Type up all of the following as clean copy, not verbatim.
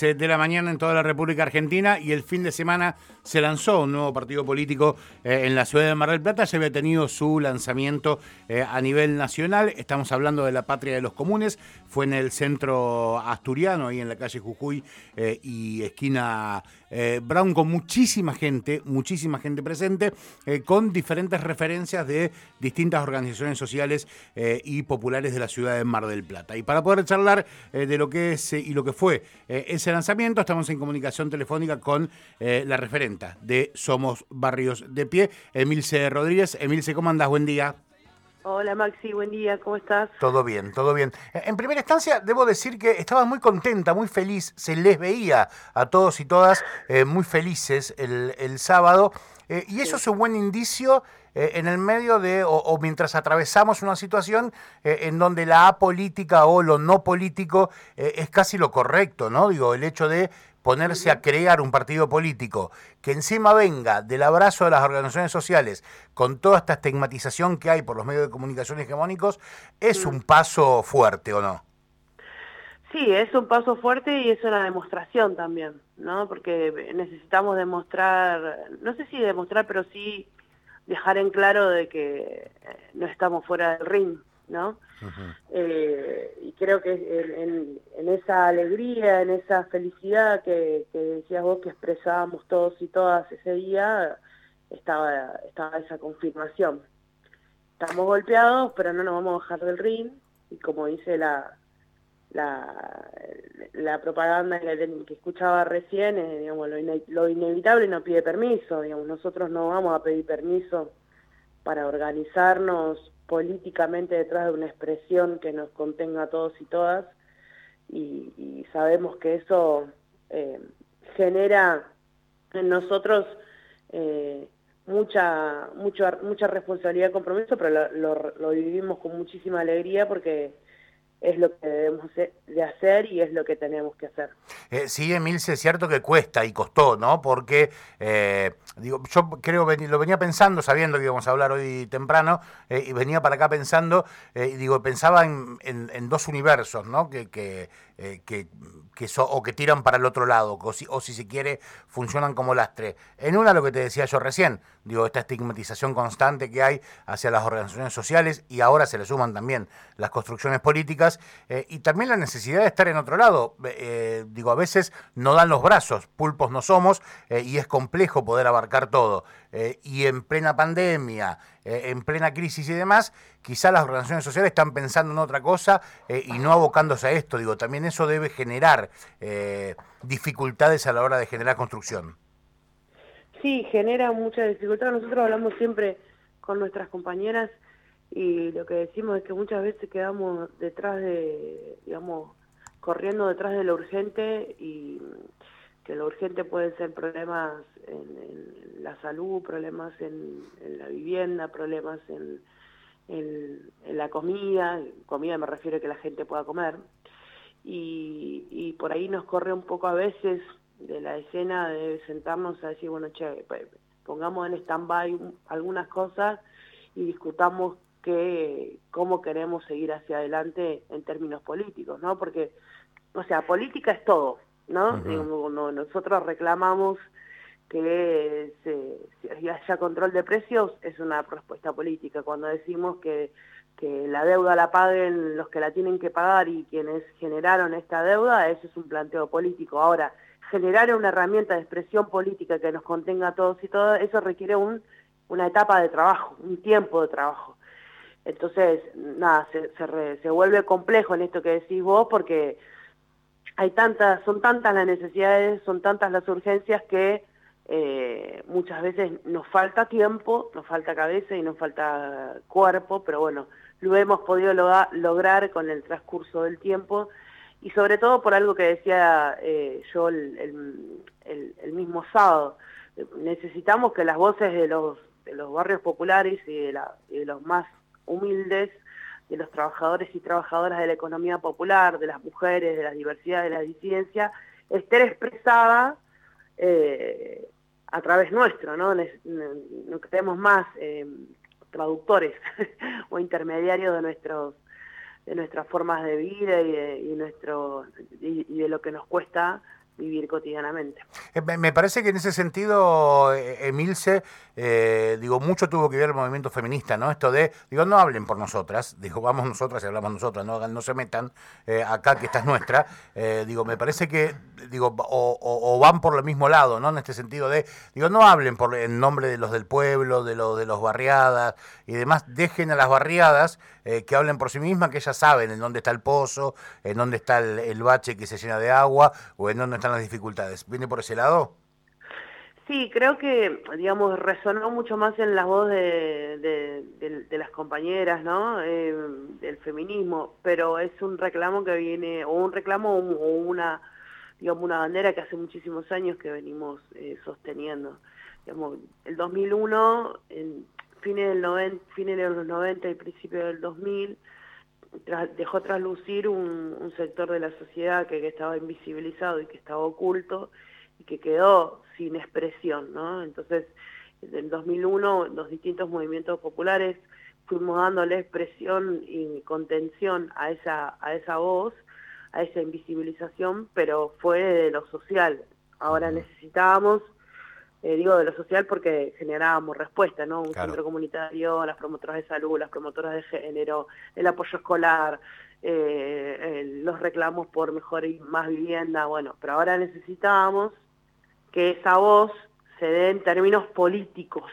de la mañana en toda la República Argentina, y el fin de semana se lanzó un nuevo partido político en la ciudad de Mar del Plata. Ya había tenido su lanzamiento a nivel nacional. Estamos hablando de la Patria de los Comunes. Fue en el centro asturiano, ahí en la calle Jujuy y esquina Brown, con muchísima gente presente, con diferentes referencias de distintas organizaciones sociales y populares de la ciudad de Mar del Plata. Y para poder charlar de lo que es y lo que fue ese lanzamiento, estamos en comunicación telefónica con la referenta de Somos Barrios de Pie, Emilce Rodríguez. Emilce, ¿cómo andás? Buen día. Hola Maxi, buen día, ¿cómo estás? Todo bien, todo bien. En primera instancia, debo decir que estabas muy contenta, muy feliz. Se les veía a todos y todas muy felices el sábado. Y eso Sí. es un buen indicio en el medio de, o mientras atravesamos una situación en donde la apolítica o lo no político es casi lo correcto, ¿no? Digo, el hecho de ponerse a crear un partido político que encima venga del abrazo de las organizaciones sociales con toda esta estigmatización que hay por los medios de comunicación hegemónicos, es un paso fuerte, ¿o no? Sí, es un paso fuerte y es una demostración también, ¿no? Porque necesitamos demostrar, no sé si demostrar, pero sí dejar en claro de que no estamos fuera del ring, ¿no? Uh-huh. Y creo que en esa alegría, en esa felicidad que decías vos que expresábamos todos y todas ese día, estaba esa confirmación. Estamos golpeados, pero no nos vamos a bajar del ring, y como dice la propaganda que escuchaba recién, digamos, lo inevitable no pide permiso, digamos, nosotros no vamos a pedir permiso para organizarnos políticamente detrás de una expresión que nos contenga a todos y todas, y sabemos que eso genera en nosotros mucha responsabilidad y compromiso, pero lo vivimos con muchísima alegría porque es lo que debemos de hacer y es lo que tenemos que hacer. Sí, Emilce, es cierto que cuesta y costó, ¿no? Porque, digo, yo creo, lo venía pensando, sabiendo que íbamos a hablar hoy temprano, y venía para acá pensando, y digo, pensaba en dos universos, ¿no? O que tiran para el otro lado, o si se quiere, funcionan como lastre. En una, lo que te decía yo recién, digo, esta estigmatización constante que hay hacia las organizaciones sociales, y ahora se le suman también las construcciones políticas, y también la necesidad de estar en otro lado. Digo, a veces no dan los brazos, pulpos no somos, y es complejo poder abarcar todo. Y en plena pandemia, en plena crisis y demás, quizás las organizaciones sociales están pensando en otra cosa y no abocándose a esto. Digo, también eso debe generar dificultades a la hora de generar construcción. Sí, genera mucha dificultad. Nosotros hablamos siempre con nuestras compañeras y lo que decimos es que muchas veces quedamos detrás digamos, corriendo detrás de lo urgente, y que lo urgente pueden ser problemas en la salud, problemas en la vivienda, problemas en la comida me refiero a que la gente pueda comer, y por ahí nos corre un poco a veces de la escena de sentarnos a decir, bueno, che, pongamos en stand-by algunas cosas y discutamos cómo queremos seguir hacia adelante en términos políticos, ¿no? Porque, o sea, política es todo, ¿no? Uh-huh. Nosotros reclamamos que si haya control de precios, es una respuesta política. Cuando decimos que la deuda la paguen los que la tienen que pagar y quienes generaron esta deuda, eso es un planteo político. Ahora, generar una herramienta de expresión política que nos contenga a todos y todas, eso requiere una etapa de trabajo, un tiempo de trabajo. Entonces, nada, se vuelve complejo en esto que decís vos, porque son tantas las necesidades, son tantas las urgencias que muchas veces nos falta tiempo, nos falta cabeza y nos falta cuerpo, pero bueno, lo hemos podido lograr con el transcurso del tiempo, y sobre todo por algo que decía yo el mismo sábado. Necesitamos que las voces de los barrios populares y de los más humildes, de los trabajadores y trabajadoras de la economía popular, de las mujeres, de la diversidad, de la disidencia, estén expresada a través nuestro, ¿no? No queremos más traductores o intermediarios de nuestras formas de vida y de lo que nos cuesta vivir cotidianamente. Me parece que en ese sentido, Emilce, mucho tuvo que ver el movimiento feminista, ¿no? Esto de, no hablen por nosotras, vamos nosotras y hablamos nosotras, no se metan acá que esta es nuestra. Me parece que, o van por el mismo lado, ¿no? En este sentido de, no hablen en nombre de los del pueblo, de los barriadas y demás, dejen a las barriadas que hablen por sí mismas, que ellas saben en dónde está el pozo, en dónde está el bache que se llena de agua o en dónde están las dificultades. ¿Viene por ese lado? Sí, creo que, resonó mucho más en la voz de las compañeras, ¿no? Del feminismo, pero es un reclamo que viene, o un reclamo o una bandera que hace muchísimos años que venimos sosteniendo. El 2001, en fines de los 90 y principios del 2000, dejó traslucir un sector de la sociedad que estaba invisibilizado y que estaba oculto y que quedó sin expresión, ¿no? Entonces, en el 2001, los distintos movimientos populares fuimos dándole expresión y contención a esa voz, a esa invisibilización, pero fue de lo social. Ahora necesitábamos, de lo social porque generábamos respuesta, ¿no? Un centro comunitario, las promotoras de salud, las promotoras de género, el apoyo escolar, los reclamos por mejor y más vivienda, bueno, pero ahora necesitábamos que esa voz se dé en términos políticos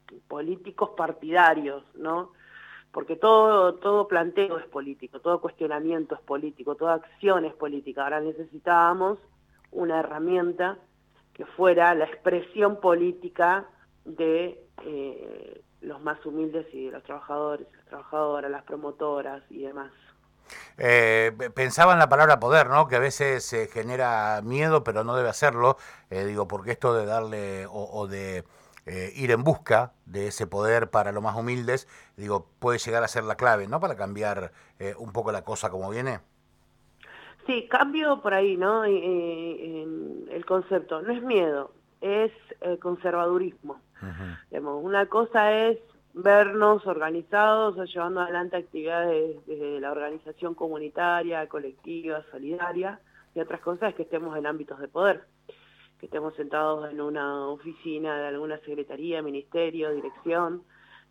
partidarios, ¿no? Porque todo planteo es político, todo cuestionamiento es político, toda acción es política. Ahora necesitábamos una herramienta que fuera la expresión política de los más humildes y de los trabajadores, las trabajadoras, las promotoras y demás. Pensaba en la palabra poder, ¿no? Que a veces genera miedo, pero no debe hacerlo. Porque esto de darle o de ir en busca de ese poder para los más humildes, puede llegar a ser la clave, ¿no? Para cambiar un poco la cosa como viene. Sí, cambio por ahí, ¿no? El concepto no es miedo, es conservadurismo. Una cosa es vernos organizados o llevando adelante actividades desde la organización comunitaria, colectiva, solidaria, y otras cosas es que estemos en ámbitos de poder, que estemos sentados en una oficina de alguna secretaría, ministerio, dirección,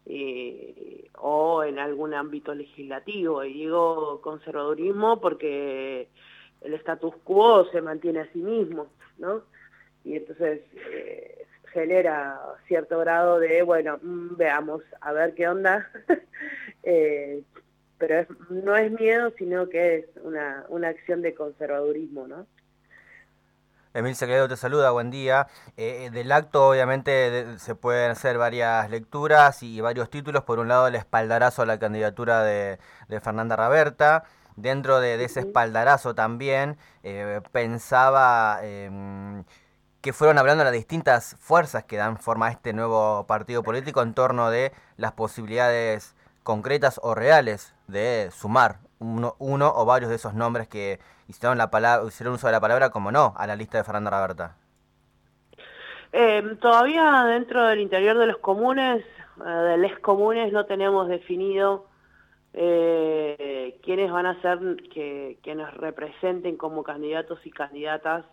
o en algún ámbito legislativo. Y digo conservadurismo porque el status quo se mantiene a sí mismo, ¿no? Y entonces genera cierto grado de, veamos, a ver qué onda, pero no es miedo, sino que es una acción de conservadurismo, ¿no? Emilce Quevedo te saluda, buen día. Del acto obviamente se pueden hacer varias lecturas y varios títulos. Por un lado el espaldarazo a la candidatura de Fernanda Raberta. Dentro de ese espaldarazo también pensaba que fueron hablando las distintas fuerzas que dan forma a este nuevo partido político en torno de las posibilidades concretas o reales de sumar uno o varios de esos nombres que hicieron uso de la palabra como no a la lista de Fernanda Raberta. Todavía dentro del interior de los comunes, de les comunes, no tenemos definido quiénes van a ser que nos representen como candidatos y candidatas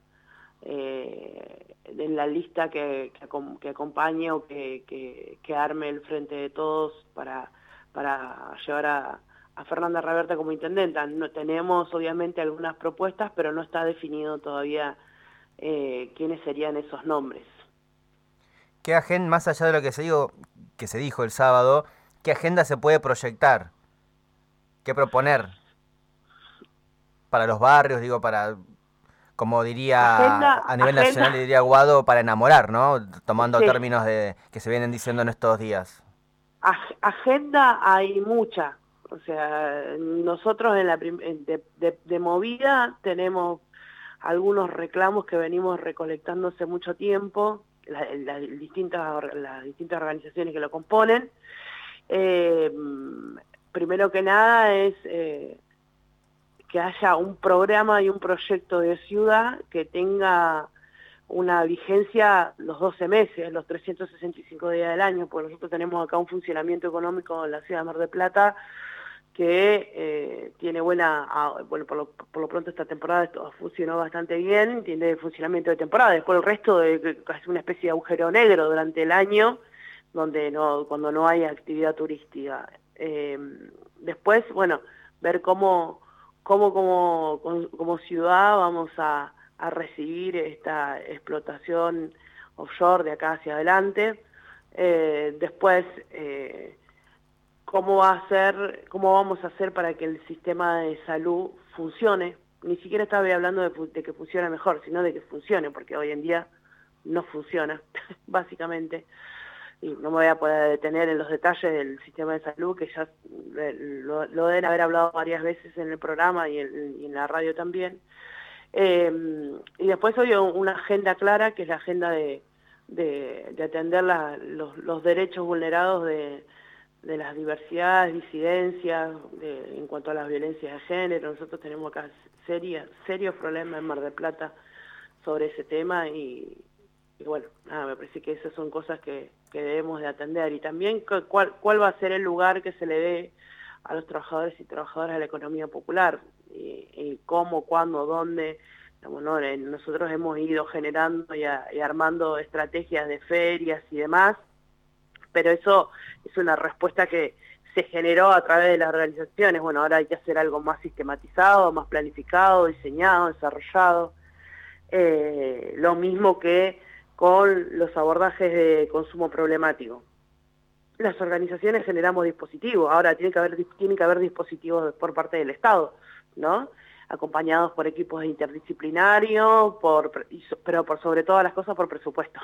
en la lista que acompañe o que arme el Frente de Todos para llevar a Fernanda Raberta como intendenta. No tenemos obviamente algunas propuestas, pero no está definido todavía quiénes serían esos nombres. ¿Qué agenda, más allá de lo que se dijo el sábado, qué agenda se puede proyectar? ¿Qué proponer? Para los barrios, como diría a nivel nacional, diría Guado, para enamorar, ¿no? Tomando términos que se vienen diciendo en estos días. Agenda hay mucha. O sea, nosotros de Movida tenemos algunos reclamos que venimos recolectando hace mucho tiempo, las distintas organizaciones que lo componen. Primero que nada es que haya un programa y un proyecto de ciudad que tenga una vigencia los 12 meses, los 365 días del año, porque nosotros tenemos acá un funcionamiento económico en la ciudad de Mar del Plata que tiene bueno, por lo pronto esta temporada esto funcionó bastante bien, tiene funcionamiento de temporada, después el resto es una especie de agujero negro durante el año, cuando no hay actividad turística. Después, bueno, ver cómo como ciudad vamos a recibir esta explotación offshore de acá hacia adelante. Después, cómo vamos a hacer para que el sistema de salud funcione. Ni siquiera estaba hablando de que funcione mejor, sino de que funcione, porque hoy en día no funciona, básicamente. Y no me voy a poder detener en los detalles del sistema de salud, que ya lo deben haber hablado varias veces en el programa y en la radio también. Y después hoy una agenda clara, que es la agenda de atender los derechos vulnerados de las diversidades, disidencias, en cuanto a las violencias de género. Nosotros tenemos acá serios problemas en Mar del Plata sobre ese tema y bueno, nada, me parece que esas son cosas que debemos de atender. Y también cuál va a ser el lugar que se le dé a los trabajadores y trabajadoras de la economía popular, y cómo, cuándo, dónde. Digamos, ¿no? Nosotros hemos ido generando y armando estrategias de ferias y demás, pero eso es una respuesta que se generó a través de las organizaciones. Bueno, ahora hay que hacer algo más sistematizado, más planificado, diseñado, desarrollado. Lo mismo que con los abordajes de consumo problemático. Las organizaciones generamos dispositivos, ahora tiene que haber dispositivos por parte del Estado, ¿no? Acompañados por equipos interdisciplinarios, pero por sobre todas las cosas por presupuesto.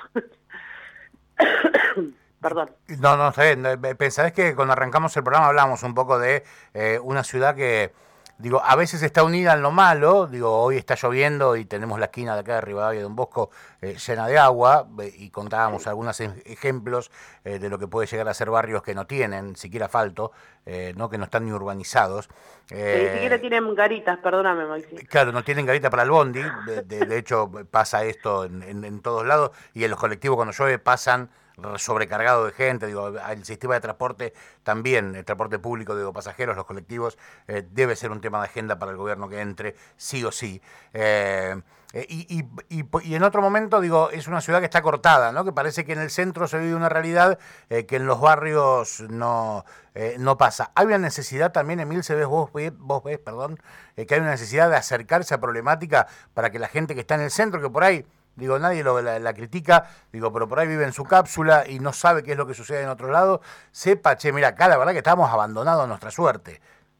Perdón. No, está bien. Pensás que cuando arrancamos el programa hablamos un poco de una ciudad que, digo, a veces está unida en lo malo. Digo, hoy está lloviendo y tenemos la esquina de acá de Rivadavia de Don Bosco llena de agua, y contábamos algunos ejemplos de lo que puede llegar a ser barrios que no tienen siquiera asfalto, ¿no? Que no están ni urbanizados. Ni siquiera tienen garitas, perdóname, Maxi. Claro, no tienen garita para el bondi. De hecho, pasa esto en todos lados, y en los colectivos cuando llueve pasan sobrecargado de gente. Digo, el sistema de transporte también, el transporte público, digo, pasajeros, los colectivos, debe ser un tema de agenda para el gobierno que entre, sí o sí. Y en otro momento, digo, es una ciudad que está cortada, ¿no? Que parece que en el centro se vive una realidad que en los barrios no pasa. Hay una necesidad también, Emilce, vos ves, que hay una necesidad de acercarse a problemática para que la gente que está en el centro, que por ahí, digo, nadie la critica, digo, pero por ahí vive en su cápsula y no sabe qué es lo que sucede en otro lado, sepa, che, mira, acá la verdad que estamos abandonados a nuestra suerte.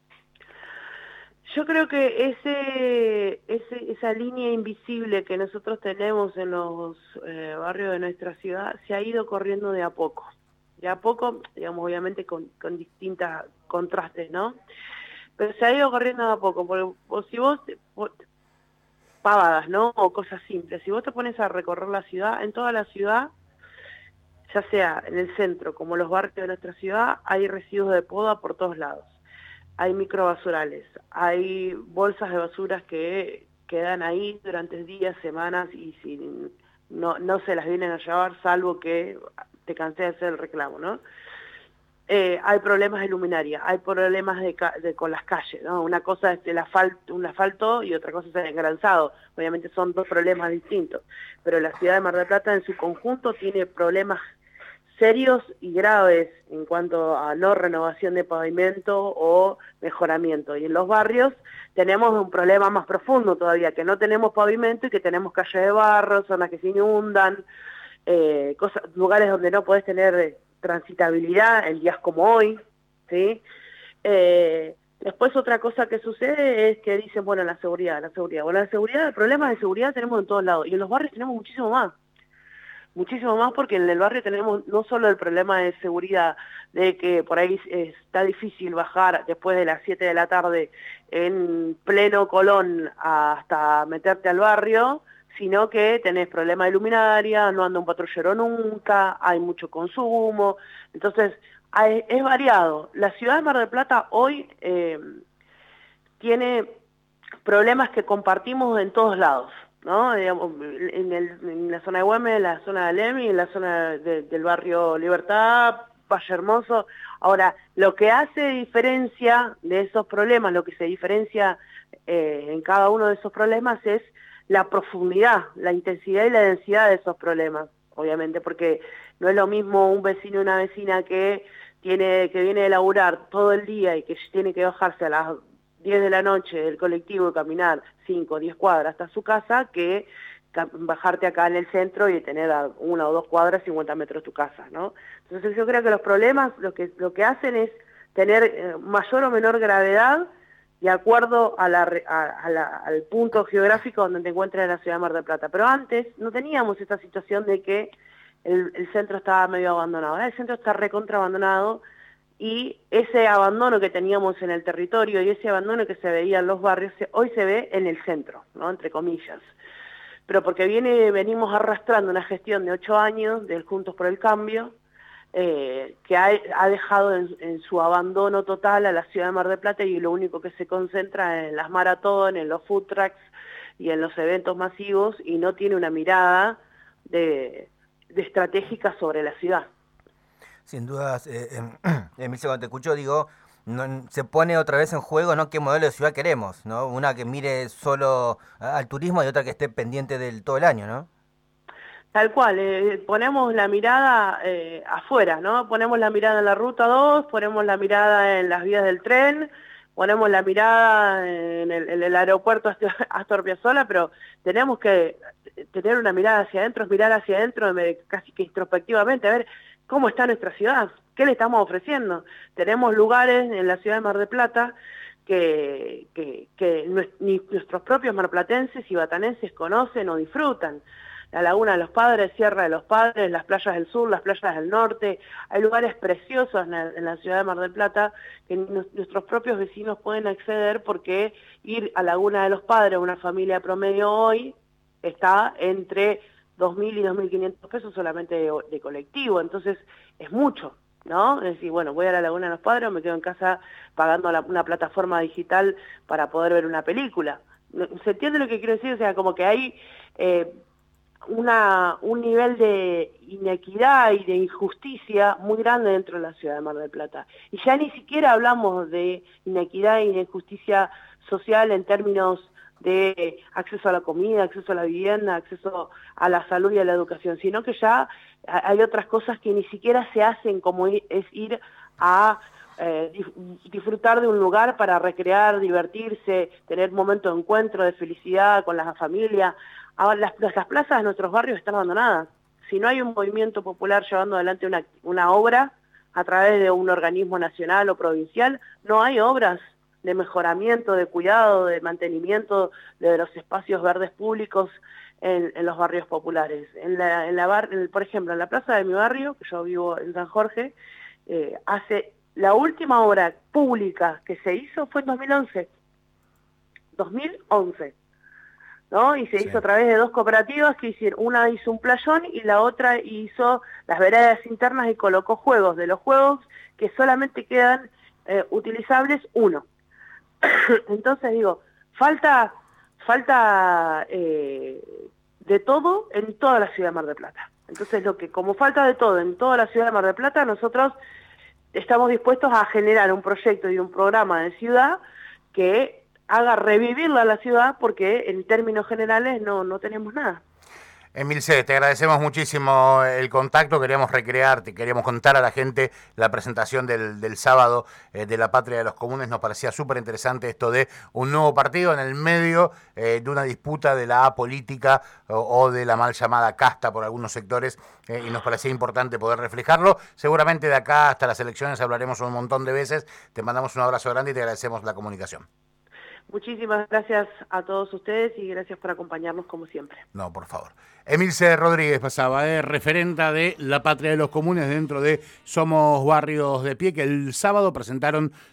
Yo creo que esa línea invisible que nosotros tenemos en los barrios de nuestra ciudad se ha ido corriendo de a poco. De a poco, digamos, obviamente con distintos contrastes, ¿no? Pero se ha ido corriendo de a poco. Porque si vos pavadas, ¿no? O cosas simples. Si vos te pones a recorrer la ciudad, en toda la ciudad, ya sea en el centro como los barrios de nuestra ciudad, hay residuos de poda por todos lados. Hay microbasurales, hay bolsas de basuras que quedan ahí durante días, semanas, y si no se las vienen a llevar, salvo que te cansé de hacer el reclamo, ¿no? Hay problemas de luminaria, hay problemas con las calles, ¿no? Una cosa es un asfalto y otra cosa es el engranzado. Obviamente son dos problemas distintos, pero la ciudad de Mar del Plata en su conjunto tiene problemas serios y graves en cuanto a no renovación de pavimento o mejoramiento. Y en los barrios tenemos un problema más profundo todavía, que no tenemos pavimento y que tenemos calles de barro, zonas que se inundan, lugares donde no podés tener transitabilidad en días como hoy, ¿sí? Después otra cosa que sucede es que dicen, bueno, la seguridad. Bueno, la seguridad, problemas de seguridad tenemos en todos lados, y en los barrios tenemos muchísimo más, porque en el barrio tenemos no solo el problema de seguridad, de que por ahí está difícil bajar después de las 7 de la tarde en pleno Colón hasta meterte al barrio, sino que tenés problemas de luminaria, no anda un patrullero nunca, hay mucho consumo. Entonces, es variado. La ciudad de Mar del Plata hoy tiene problemas que compartimos en todos lados, ¿no? Digamos, en la zona de Güemes, en la zona de Alem y en la zona del barrio Libertad, Valle Hermoso. Ahora, lo que hace diferencia de esos problemas, lo que se diferencia en cada uno de esos problemas es la profundidad, la intensidad y la densidad de esos problemas, obviamente, porque no es lo mismo un vecino o una vecina que viene de laburar todo el día y que tiene que bajarse a las 10 de la noche del colectivo y caminar 5 o 10 cuadras hasta su casa, que bajarte acá en el centro y tener a 1 o 2 cuadras, 50 metros tu casa, ¿no? Entonces yo creo que los problemas lo que hacen es tener mayor o menor gravedad de acuerdo al punto geográfico donde te encuentras en la ciudad de Mar del Plata. Pero antes no teníamos esta situación de que el centro estaba medio abandonado. Ahora el centro está recontra abandonado, y ese abandono que teníamos en el territorio y ese abandono que se veía en los barrios, hoy se ve en el centro, ¿no? Entre comillas. Pero porque venimos arrastrando una gestión de 8 años del Juntos por el Cambio, que ha dejado en su abandono total a la ciudad de Mar del Plata, y lo único que se concentra en las maratones, en los food trucks y en los eventos masivos, y no tiene una mirada de estratégica sobre la ciudad. Sin dudas, Emilce, cuando te escucho, digo, se pone otra vez en juego, ¿no?, qué modelo de ciudad queremos, ¿no? Una que mire solo al turismo y otra que esté pendiente del todo el año, ¿no? Tal cual, ponemos la mirada afuera, ¿no? Ponemos la mirada en la Ruta 2, ponemos la mirada en las vías del tren, ponemos la mirada en el aeropuerto Astor Piazzolla, pero tenemos que tener una mirada hacia adentro, mirar hacia adentro casi que introspectivamente, a ver cómo está nuestra ciudad, qué le estamos ofreciendo. Tenemos lugares en la ciudad de Mar del Plata que ni nuestros propios marplatenses y batanenses conocen o disfrutan. La Laguna de los Padres, Sierra de los Padres, las playas del sur, las playas del norte. Hay lugares preciosos en la ciudad de Mar del Plata que nuestros propios vecinos pueden acceder, porque ir a Laguna de los Padres, una familia promedio hoy, está entre 2.000 y 2.500 pesos solamente de colectivo. Entonces es mucho, ¿no? Es decir, bueno, voy a la Laguna de los Padres o me quedo en casa pagando una plataforma digital para poder ver una película. ¿Se entiende lo que quiero decir? O sea, como que hay un nivel de inequidad y de injusticia muy grande dentro de la ciudad de Mar del Plata. Y ya ni siquiera hablamos de inequidad y de injusticia social en términos de acceso a la comida, acceso a la vivienda, acceso a la salud y a la educación, sino que ya hay otras cosas que ni siquiera se hacen, como es ir a disfrutar de un lugar para recrear, divertirse, tener momentos de encuentro, de felicidad con la familia. Ahora, las plazas de nuestros barrios están abandonadas. Si no hay un movimiento popular llevando adelante una obra a través de un organismo nacional o provincial, no hay obras de mejoramiento, de cuidado, de mantenimiento de los espacios verdes públicos en los barrios populares. Por ejemplo, en la plaza de mi barrio, que yo vivo en San Jorge, la última obra pública que se hizo fue en 2011, ¿no? Y se hizo a través de 2 cooperativas que hicieron, una hizo un playón y la otra hizo las veredas internas y colocó juegos. De los juegos que solamente quedan utilizables, 1. Entonces digo, falta de todo en toda la ciudad de Mar del Plata. Entonces como falta de todo en toda la ciudad de Mar del Plata, nosotros estamos dispuestos a generar un proyecto y un programa de ciudad que haga revivirla a la ciudad, porque en términos generales no tenemos nada. Emilce, te agradecemos muchísimo el contacto, queríamos contar a la gente la presentación del sábado de la Patria de los Comunes. Nos parecía súper interesante esto de un nuevo partido en el medio de una disputa de la apolítica o de la mal llamada casta por algunos sectores, y nos parecía importante poder reflejarlo. Seguramente de acá hasta las elecciones hablaremos un montón de veces. Te mandamos un abrazo grande y te agradecemos la comunicación. Muchísimas gracias a todos ustedes y gracias por acompañarnos como siempre. No, por favor. Emilce Rodríguez pasaba, referenta de la Patria de los Comunes dentro de Somos Barrios de Pie, que el sábado presentaron